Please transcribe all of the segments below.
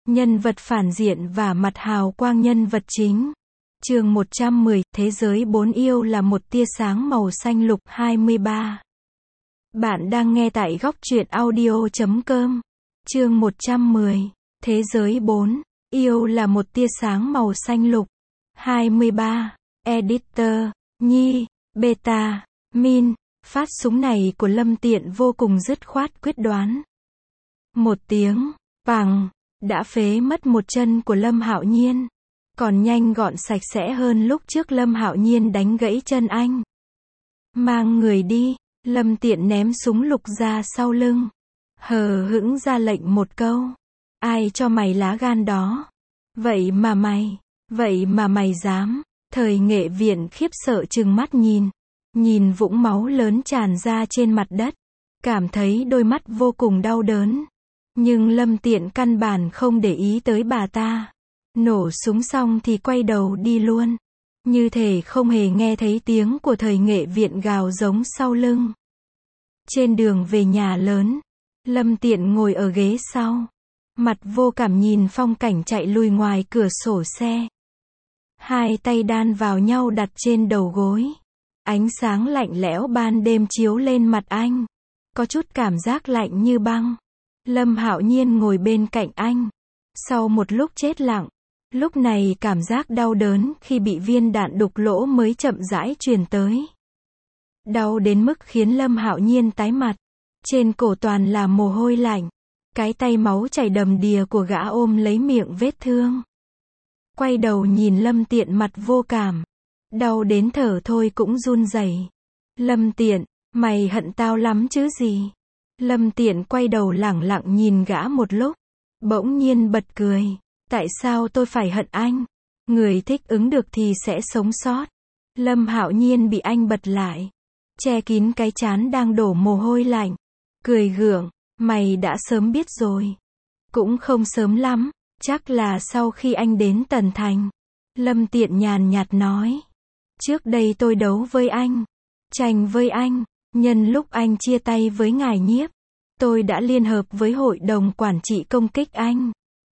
Nhân vật phản diện và mặt hào quang nhân vật chính. Chương 110, Thế giới 4 yêu là một tia sáng màu xanh lục. 23. Bạn đang nghe tại góc truyện audio.com. Chương 110, Thế giới 4 yêu là một tia sáng màu xanh lục. 23. Editor, Nhi, Beta, Min. Phát súng này của Lâm Tiện vô cùng dứt khoát quyết đoán. Một tiếng, bằng, đã phế mất một chân của Lâm Hạo Nhiên. Còn nhanh gọn sạch sẽ hơn lúc trước Lâm Hạo Nhiên đánh gãy chân anh. Mang người đi, Lâm Tiện ném súng lục ra sau lưng. Hờ hững ra lệnh một câu. Ai cho mày lá gan đó? Vậy mà mày dám. Thời nghệ viện khiếp sợ trừng mắt nhìn vũng máu lớn tràn ra trên mặt đất. Cảm thấy đôi mắt vô cùng đau đớn. Nhưng Lâm Tiện căn bản không để ý tới bà ta. Nổ súng xong thì quay đầu đi luôn. Như thể không hề nghe thấy tiếng của thời nghệ viện gào giống sau lưng. Trên đường về nhà lớn, Lâm Tiện ngồi ở ghế sau. Mặt vô cảm nhìn phong cảnh chạy lui ngoài cửa sổ xe. Hai tay đan vào nhau đặt trên đầu gối. Ánh sáng lạnh lẽo ban đêm chiếu lên mặt anh. Có chút cảm giác lạnh như băng. Lâm Hạo Nhiên ngồi bên cạnh anh. Sau một lúc chết lặng, lúc này cảm giác đau đớn khi bị viên đạn đục lỗ mới chậm rãi truyền tới. Đau đến mức khiến Lâm Hạo Nhiên tái mặt. Trên cổ toàn là mồ hôi lạnh. Cái tay máu chảy đầm đìa của gã ôm lấy miệng vết thương. Quay đầu nhìn Lâm Tiện mặt vô cảm. Đau đến thở thôi cũng run rẩy. Lâm Tiện, mày hận tao lắm chứ gì? Lâm Tiện quay đầu lẳng lặng nhìn gã một lúc. Bỗng nhiên bật cười. Tại sao tôi phải hận anh? Người thích ứng được thì sẽ sống sót. Lâm Hạo Nhiên bị anh bật lại. Che kín cái trán đang đổ mồ hôi lạnh. Cười gượng. Mày đã sớm biết rồi. Cũng không sớm lắm. Chắc là sau khi anh đến Tần Thành. Lâm Tiện nhàn nhạt nói. Trước đây tôi đấu với anh. Tranh với anh. Nhân lúc anh chia tay với ngài Nhiếp. Tôi đã liên hợp với hội đồng quản trị công kích anh.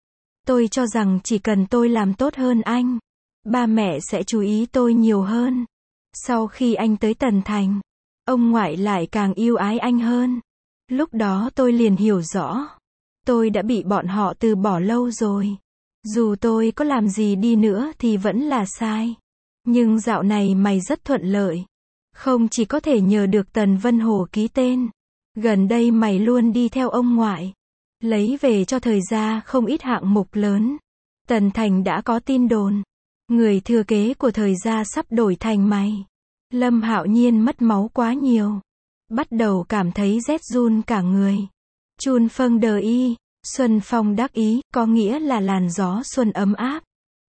Tôi cho rằng chỉ cần tôi làm tốt hơn anh, ba mẹ sẽ chú ý tôi nhiều hơn. Sau khi anh tới Tần Thành, ông ngoại lại càng yêu ái anh hơn. Lúc đó tôi liền hiểu rõ. Tôi đã bị bọn họ từ bỏ lâu rồi. Dù tôi có làm gì đi nữa thì vẫn là sai. Nhưng dạo này mày rất thuận lợi. Không chỉ có thể nhờ được Tần Vân Hồ ký tên. Gần đây mày luôn đi theo ông ngoại. Lấy về cho thời gia không ít hạng mục lớn. Tần Thành đã có tin đồn. Người thừa kế của thời gia sắp đổi thành mày. Lâm Hạo Nhiên mất máu quá nhiều. Bắt đầu cảm thấy rét run cả người. Chun phân đờ y, xuân phong đắc ý, có nghĩa là làn gió xuân ấm áp.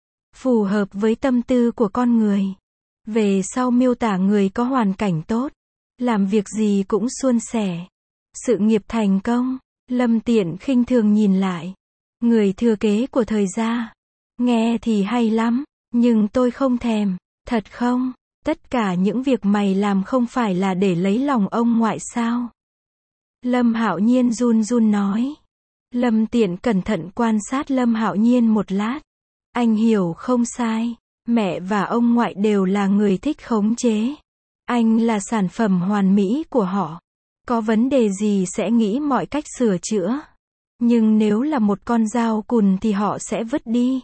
Phù hợp với tâm tư của con người. Về sau miêu tả người có hoàn cảnh tốt. Làm việc gì cũng suôn sẻ. Sự nghiệp thành công. Lâm Tiện khinh thường nhìn lại. Người thừa kế của thời gia. Nghe thì hay lắm, nhưng tôi không thèm. Thật không? Tất cả những việc mày làm không phải là để lấy lòng ông ngoại sao? Lâm Hạo Nhiên run run nói. Lâm Tiện cẩn thận quan sát Lâm Hạo Nhiên một lát. Anh hiểu không sai. Mẹ và ông ngoại đều là người thích khống chế. Anh là sản phẩm hoàn mỹ của họ. Có vấn đề gì sẽ nghĩ mọi cách sửa chữa. Nhưng nếu là một con dao cùn thì họ sẽ vứt đi.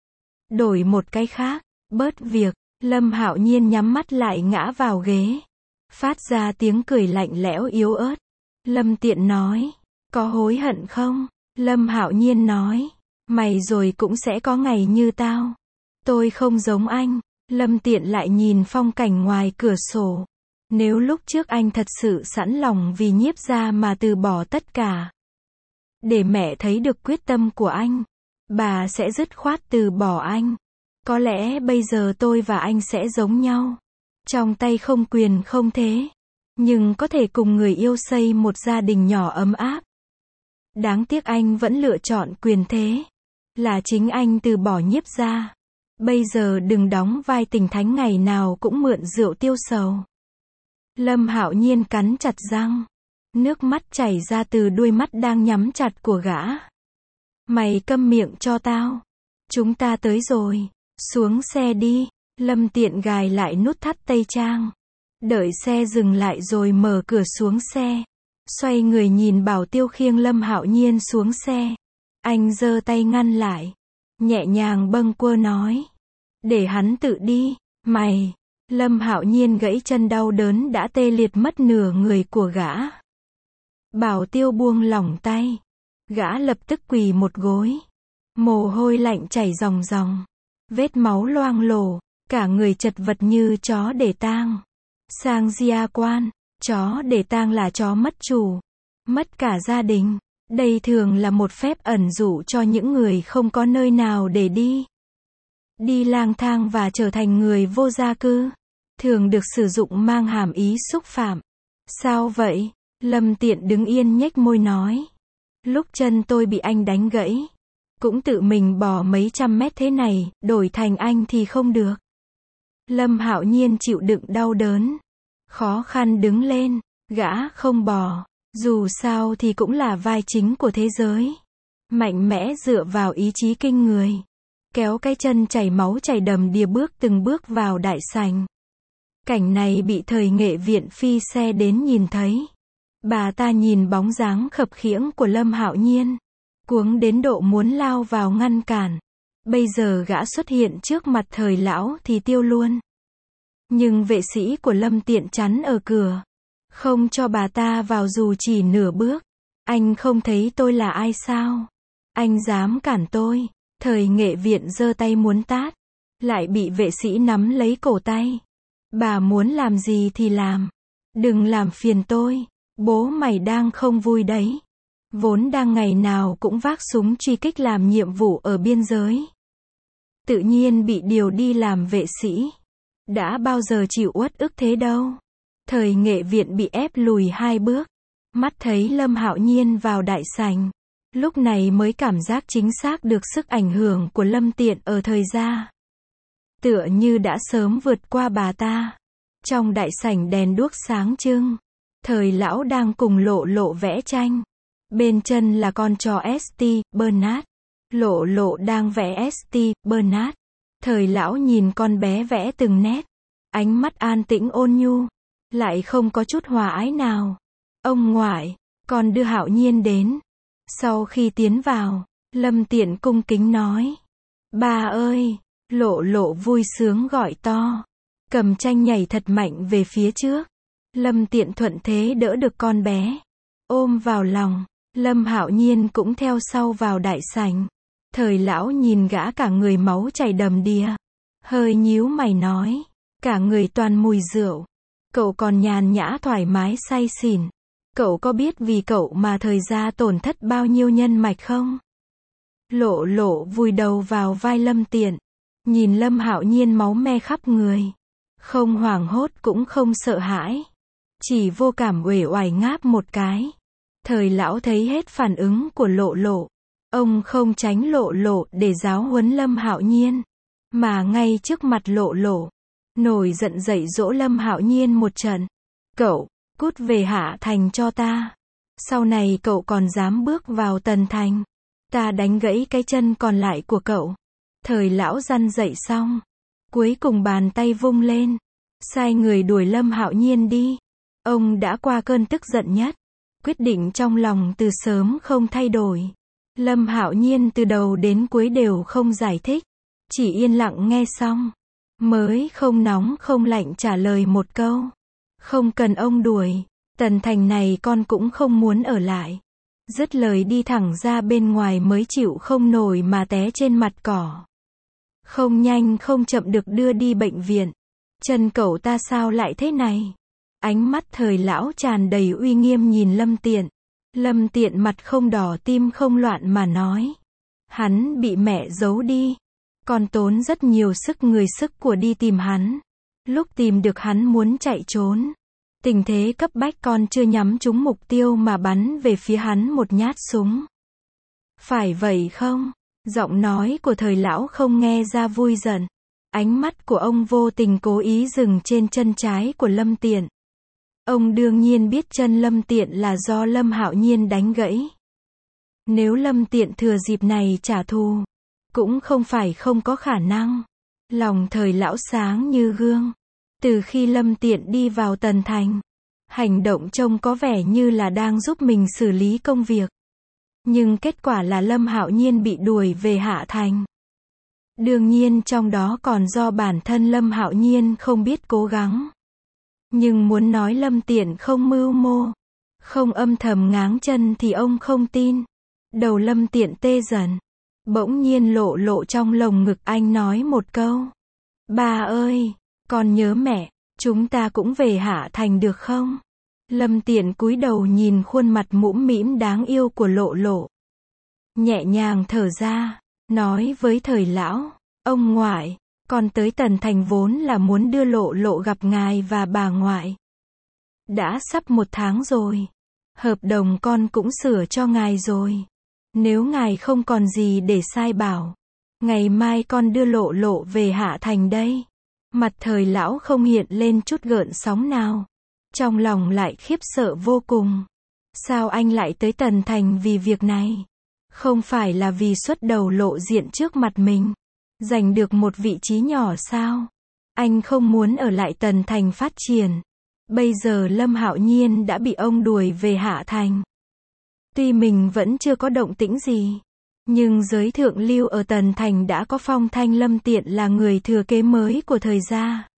Đổi một cái khác, bớt việc. Lâm Hạo Nhiên nhắm mắt lại ngã vào ghế. Phát ra tiếng cười lạnh lẽo yếu ớt. Lâm Tiện nói. Có hối hận không? Lâm Hạo Nhiên nói. Mày rồi cũng sẽ có ngày như tao. Tôi không giống anh. Lâm Tiện lại nhìn phong cảnh ngoài cửa sổ. Nếu lúc trước anh thật sự sẵn lòng vì Nhiếp gia mà từ bỏ tất cả. Để mẹ thấy được quyết tâm của anh. Bà sẽ dứt khoát từ bỏ anh. Có lẽ bây giờ tôi và anh sẽ giống nhau. Trong tay không quyền không thế. Nhưng có thể cùng người yêu xây một gia đình nhỏ ấm áp. Đáng tiếc anh vẫn lựa chọn quyền thế. Là chính anh từ bỏ Nhiếp gia. Bây giờ đừng đóng vai tình thánh ngày nào cũng mượn rượu tiêu sầu. Lâm Hạo Nhiên cắn chặt răng. Nước mắt chảy ra từ đuôi mắt đang nhắm chặt của gã. Mày câm miệng cho tao. Chúng ta tới rồi. Xuống xe đi. Lâm Tiện gài lại nút thắt tây trang. Đợi xe dừng lại rồi mở cửa xuống xe. Xoay người nhìn Bảo Tiêu khiêng Lâm Hạo Nhiên xuống xe. Anh giơ tay ngăn lại. Nhẹ nhàng bâng quơ nói. Để hắn tự đi. Mày. Lâm Hạo Nhiên gãy chân đau đớn đã tê liệt mất nửa người của gã. Bảo Tiêu buông lỏng tay. Gã lập tức quỳ một gối. Mồ hôi lạnh chảy ròng ròng. Vết máu loang lổ. Cả người chật vật như chó để tang. Sang Gia Quan. Chó để tang là chó mất chủ. Mất cả gia đình. Đây thường là một phép ẩn dụ cho những người không có nơi nào để đi. Đi lang thang và trở thành người vô gia cư. Thường được sử dụng mang hàm ý xúc phạm. Sao vậy? Lâm Tiện đứng yên nhếch môi nói. Lúc chân tôi bị anh đánh gãy. Cũng tự mình bò mấy trăm mét thế này, đổi thành anh thì không được. Lâm Hạo Nhiên chịu đựng đau đớn. Khó khăn đứng lên. Gã không bò. Dù sao thì cũng là vai chính của thế giới. Mạnh mẽ dựa vào ý chí kinh người. Kéo cái chân chảy máu chảy đầm đìa bước từng bước vào đại sảnh. Cảnh này bị thời nghệ viện phi xe đến nhìn thấy. Bà ta nhìn bóng dáng khập khiễng của Lâm Hạo Nhiên. Cuống đến độ muốn lao vào ngăn cản. Bây giờ gã xuất hiện trước mặt thời lão thì tiêu luôn. Nhưng vệ sĩ của Lâm Tiện chắn ở cửa. Không cho bà ta vào dù chỉ nửa bước. Anh không thấy tôi là ai sao? Anh dám cản tôi. Thời nghệ viện giơ tay muốn tát. Lại bị vệ sĩ nắm lấy cổ tay. Bà muốn làm gì thì làm. Đừng làm phiền tôi. Bố mày đang không vui đấy. Vốn đang ngày nào cũng vác súng truy kích làm nhiệm vụ ở biên giới. Tự nhiên bị điều đi làm vệ sĩ. Đã bao giờ chịu uất ức thế đâu. Thời nghệ viện bị ép lùi 2 bước. Mắt thấy Lâm Hạo Nhiên vào đại sảnh. Lúc này mới cảm giác chính xác được sức ảnh hưởng của Lâm Tiện ở thời gia. Tựa như đã sớm vượt qua bà ta. Trong đại sảnh đèn đuốc sáng trưng. Thời lão đang cùng Lộ Lộ vẽ tranh. Bên chân là con chó St. Bernard. Lộ Lộ đang vẽ St. Bernard. Thời lão nhìn con bé vẽ từng nét. Ánh mắt an tĩnh ôn nhu. Lại không có chút hòa ái nào. Ông ngoại, con đưa Hạo Nhiên đến. Sau khi tiến vào, Lâm Tiện cung kính nói. Ba ơi! Lộ Lộ vui sướng gọi to. Cầm tranh nhảy thật mạnh về phía trước. Lâm Tiện thuận thế đỡ được con bé. Ôm vào lòng. Lâm Hạo Nhiên cũng theo sau vào đại sảnh. Thời lão nhìn gã cả người máu chảy đầm đìa. Hơi nhíu mày nói. Cả người toàn mùi rượu. Cậu còn nhàn nhã thoải mái say xỉn. Cậu có biết vì cậu mà thời gia tổn thất bao nhiêu nhân mạch không? Lộ Lộ vùi đầu vào vai Lâm Tiện. Nhìn Lâm Hạo Nhiên máu me khắp người. Không hoảng hốt cũng không sợ hãi. Chỉ vô cảm uể oải ngáp một cái. Thời lão thấy hết phản ứng của Lộ Lộ. Ông không tránh Lộ Lộ để giáo huấn Lâm Hạo Nhiên. Mà ngay trước mặt Lộ Lộ. Nổi giận dạy dỗ Lâm Hạo Nhiên một trận. Cậu, cút về Hạ Thành cho ta. Sau này cậu còn dám bước vào Tần Thành. Ta đánh gãy cái chân còn lại của cậu. Thời lão răn dạy xong. Cuối cùng bàn tay vung lên. Sai người đuổi Lâm Hạo Nhiên đi. Ông đã qua cơn tức giận nhất. Quyết định trong lòng từ sớm không thay đổi. Lâm Hạo Nhiên từ đầu đến cuối đều không giải thích. Chỉ yên lặng nghe xong. Mới không nóng không lạnh trả lời một câu. Không cần ông đuổi. Tần Thành này con cũng không muốn ở lại. Dứt lời đi thẳng ra bên ngoài mới chịu không nổi mà té trên mặt cỏ. Không nhanh không chậm được đưa đi bệnh viện. Chân cậu ta sao lại thế này? Ánh mắt thời lão tràn đầy uy nghiêm nhìn Lâm Tiện. Lâm Tiện mặt không đỏ tim không loạn mà nói. Hắn bị mẹ giấu đi. Con tốn rất nhiều sức người sức của đi tìm hắn. Lúc tìm được hắn muốn chạy trốn. Tình thế cấp bách con chưa nhắm trúng mục tiêu mà bắn về phía hắn một nhát súng. Phải vậy không? Giọng nói của thời lão không nghe ra vui giận. Ánh mắt của ông vô tình cố ý dừng trên chân trái của Lâm Tiện. Ông đương nhiên biết chân Lâm Tiện là do Lâm Hạo Nhiên đánh gãy. Nếu Lâm Tiện thừa dịp này trả thù, cũng không phải không có khả năng. Lòng Thời Lão sáng như gương. Từ khi Lâm Tiện đi vào Tần Thành, hành động trông có vẻ như là đang giúp mình xử lý công việc. Nhưng kết quả là Lâm Hạo Nhiên bị đuổi về Hạ Thành. Đương nhiên trong đó còn do bản thân Lâm Hạo Nhiên không biết cố gắng. Nhưng muốn nói Lâm Tiện không mưu mô, không âm thầm ngáng chân thì ông không tin. Đầu Lâm Tiện tê dần. Bỗng nhiên Lộ Lộ trong lồng ngực anh nói một câu. Ba ơi, con nhớ mẹ, chúng ta cũng về Hạ Thành được không? Lâm Tiện cúi đầu nhìn khuôn mặt mũm mĩm đáng yêu của Lộ Lộ. Nhẹ nhàng thở ra, nói với Thời Lão, ông ngoại, con tới Tần Thành vốn là muốn đưa Lộ Lộ gặp ngài và bà ngoại. Đã sắp 1 tháng rồi. Hợp đồng con cũng sửa cho ngài rồi. Nếu ngài không còn gì để sai bảo, ngày mai con đưa Lộ Lộ về Hạ Thành đây. Mặt Thời Lão không hiện lên chút gợn sóng nào. Trong lòng lại khiếp sợ vô cùng. Sao anh lại tới Tần Thành vì việc này? Không phải là vì xuất đầu lộ diện trước mặt mình, giành được một vị trí nhỏ sao? Anh không muốn ở lại Tần Thành phát triển. Bây giờ Lâm Hạo Nhiên đã bị ông đuổi về Hạ Thành. Tuy mình vẫn chưa có động tĩnh gì, nhưng giới thượng lưu ở Tần Thành đã có phong thanh Lâm Tiện là người thừa kế mới của Thời gia.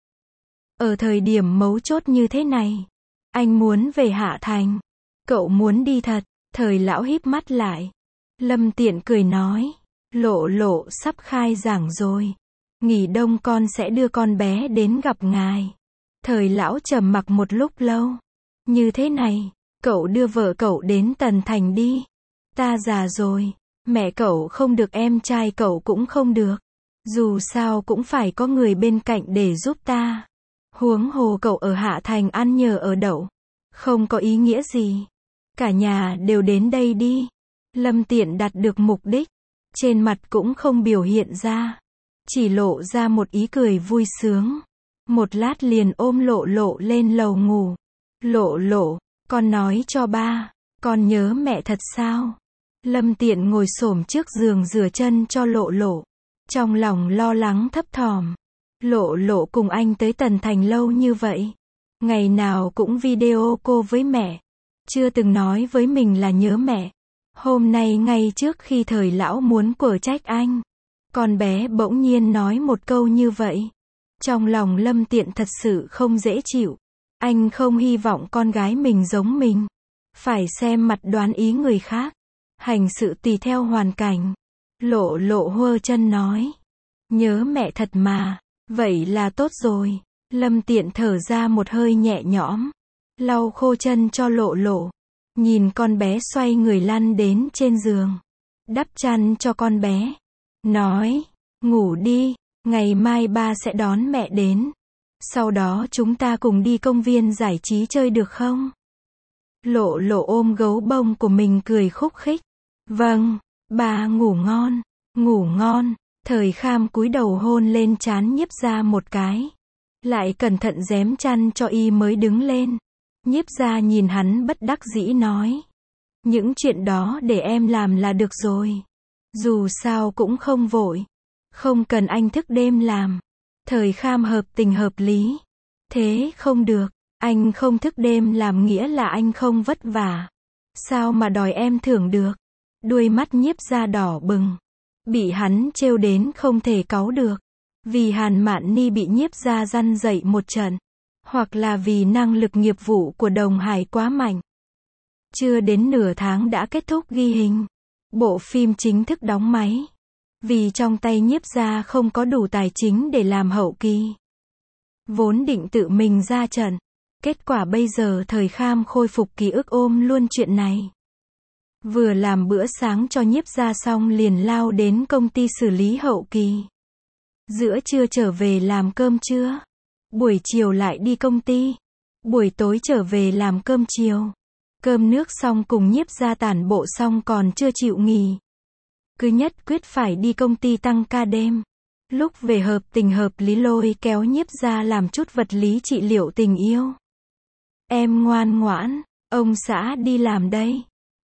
Ở thời điểm mấu chốt như thế này, anh muốn về Hạ Thành. Cậu muốn đi thật? Thời Lão híp mắt lại. Lâm Tiện cười nói, Lộ Lộ sắp khai giảng rồi. Nghỉ đông con sẽ đưa con bé đến gặp ngài. Thời Lão trầm mặc một lúc lâu. Như thế này, cậu đưa vợ cậu đến Tần Thành đi. Ta già rồi, mẹ cậu không được, em trai cậu cũng không được. Dù sao cũng phải có người bên cạnh để giúp ta. Huống hồ cậu ở Hạ Thành ăn nhờ ở đậu, không có ý nghĩa gì. Cả nhà đều đến đây đi. Lâm Tiện đạt được mục đích, trên mặt cũng không biểu hiện ra, chỉ lộ ra một ý cười vui sướng. Một lát liền ôm Lộ Lộ lên lầu ngủ. Lộ Lộ, con nói cho ba, con nhớ mẹ thật sao? Lâm Tiện ngồi xổm trước giường rửa chân cho Lộ Lộ, trong lòng lo lắng thấp thỏm. Lộ Lộ cùng anh tới Tần Thành lâu như vậy, ngày nào cũng video call với mẹ, chưa từng nói với mình là nhớ mẹ. Hôm nay ngay trước khi Thời Lão muốn quở trách anh, con bé bỗng nhiên nói một câu như vậy. Trong lòng Lâm Tiện thật sự không dễ chịu. Anh không hy vọng con gái mình giống mình, phải xem mặt đoán ý người khác, hành sự tùy theo hoàn cảnh. Lộ Lộ huơ chân nói, nhớ mẹ thật mà. Vậy là tốt rồi. Lâm Tiện thở ra một hơi nhẹ nhõm, lau khô chân cho Lộ Lộ, nhìn con bé xoay người lăn đến trên giường, đắp chăn cho con bé, nói, ngủ đi, ngày mai ba sẽ đón mẹ đến. Sau đó chúng ta cùng đi công viên giải trí chơi được không? Lộ Lộ ôm gấu bông của mình cười khúc khích. Vâng, ba ngủ ngon, ngủ ngon. Thời Kham cúi đầu hôn lên trán Nhiếp Gia một cái, lại cẩn thận rém chăn cho y mới đứng lên. Nhiếp Gia nhìn hắn bất đắc dĩ nói, những chuyện đó để em làm là được rồi. Dù sao cũng không vội, không cần anh thức đêm làm. Thời Kham hợp tình hợp lý. Thế không được, anh không thức đêm làm nghĩa là anh không vất vả. Sao mà đòi em thưởng được? Đuôi mắt Nhiếp Gia đỏ bừng, bị hắn trêu đến không thể cáu được. Vì Hàn Mạn Ni bị Nhiếp Gia răn dậy một trận, hoặc là vì năng lực nghiệp vụ của Đồng Hải quá mạnh. Chưa đến nửa tháng đã kết thúc ghi hình, bộ phim chính thức đóng máy. Vì trong tay Nhiếp Gia không có đủ tài chính để làm hậu kỳ, vốn định tự mình ra trận. Kết quả bây giờ Thời Kham khôi phục ký ức ôm luôn chuyện này. Vừa làm bữa sáng cho Nhiếp Gia xong liền lao đến công ty xử lý hậu kỳ. Giữa trưa trở về làm cơm trưa, buổi chiều lại đi công ty, buổi tối trở về làm cơm chiều. Cơm nước xong cùng Nhiếp Gia tản bộ xong còn chưa chịu nghỉ, cứ nhất quyết phải đi công ty tăng ca đêm. Lúc về hợp tình hợp lý lôi kéo Nhiếp Gia làm chút vật lý trị liệu tình yêu. Em ngoan ngoãn, ông xã đi làm đây.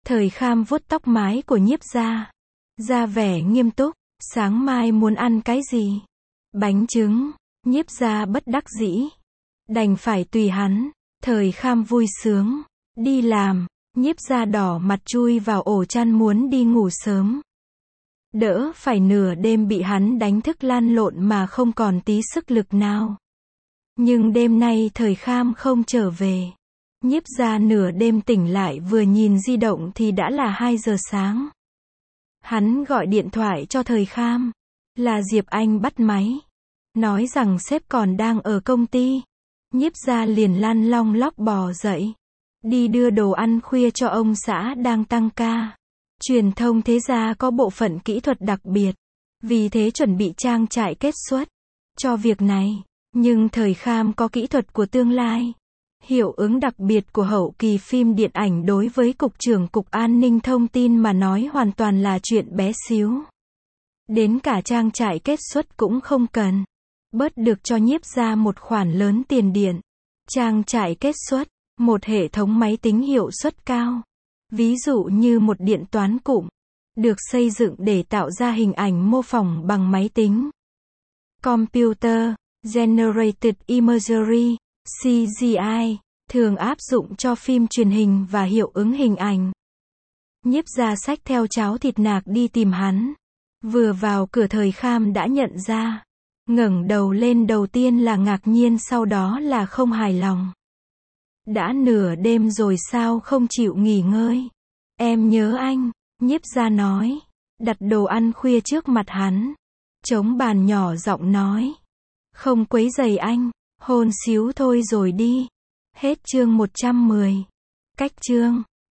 Thời Kham vuốt tóc mái của Nhiếp gia, ra vẻ nghiêm túc, sáng mai muốn ăn cái gì? Bánh trứng. Nhiếp gia bất đắc dĩ, đành phải tùy hắn. Thời Kham vui sướng, đi làm. Nhiếp gia đỏ mặt chui vào ổ chăn muốn đi ngủ sớm. Đỡ phải nửa đêm bị hắn đánh thức lăn lộn mà không còn tí sức lực nào. Nhưng đêm nay Thời Kham không trở về. Nhiếp gia nửa đêm tỉnh lại vừa nhìn di động thì đã là 2 giờ sáng. Hắn gọi điện thoại cho Thời Kham. Là Diệp Anh bắt máy. Nói rằng sếp còn đang ở công ty. Nhiếp gia liền lăn long lóc bò dậy. Đi đưa đồ ăn khuya cho ông xã đang tăng ca. Truyền thông thế gia có bộ phận kỹ thuật đặc biệt. Vì thế chuẩn bị trang trại kết xuất cho việc này. Nhưng Thời Kham có kỹ thuật của tương lai. Hiệu ứng đặc biệt của hậu kỳ phim điện ảnh đối với Cục trưởng Cục An ninh Thông tin mà nói hoàn toàn là chuyện bé xíu. Đến cả trang trại kết xuất cũng không cần. Bớt được cho Nhiếp gia một khoản lớn tiền điện. Trang trại kết xuất, một hệ thống máy tính hiệu suất cao. Ví dụ như một điện toán cụm, được xây dựng để tạo ra hình ảnh mô phỏng bằng máy tính. Computer Generated Imagery, CGI, thường áp dụng cho phim truyền hình và hiệu ứng hình ảnh. Nhiếp gia xách theo cháo thịt nạc đi tìm hắn. Vừa vào cửa Thời Kham đã nhận ra. Ngẩng đầu lên đầu tiên là ngạc nhiên, sau đó là không hài lòng. Đã nửa đêm rồi sao không chịu nghỉ ngơi? Em nhớ anh, Nhiếp gia nói. Đặt đồ ăn khuya trước mặt hắn. Chống bàn nhỏ giọng nói. Không quấy rầy anh, hôn xíu thôi rồi đi. Hết chương 110. Cách chương